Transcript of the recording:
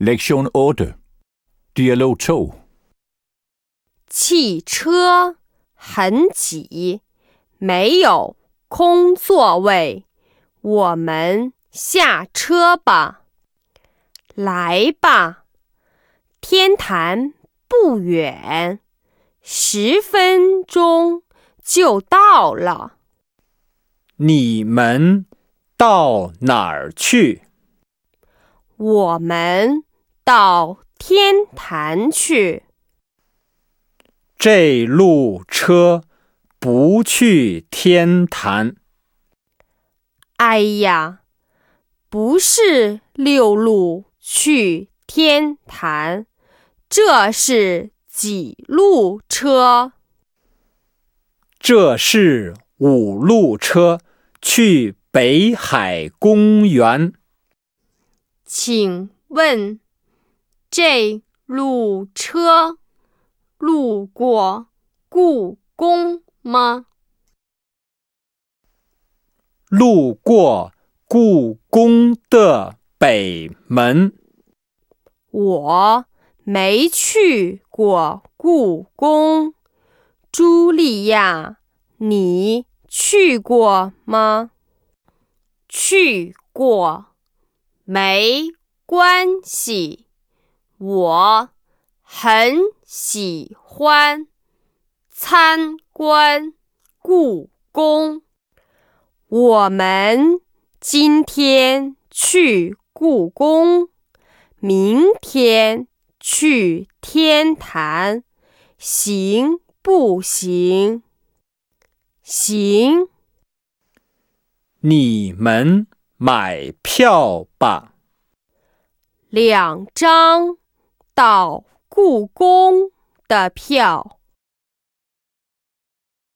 Lektion 8. Dialog 2. 汽车很挤，没有空座位，我们下车吧。来吧，天坛不远，10分钟就到了。 你们到哪儿去？ 我们到天坛去。 这路车不去天坛。 哎呀，不是6路去天坛，这是几路车？ 这是5路车去北海公园。 请问这路车路过故宫吗？ 路过故宫的北门。 我没去过故宫。茱莉亚，你去过吗？去过，没关系。我很喜欢参观故宫。我们今天去故宫，明天去天坛，行不行？行。 你们买票吧。 2张到故宫的票。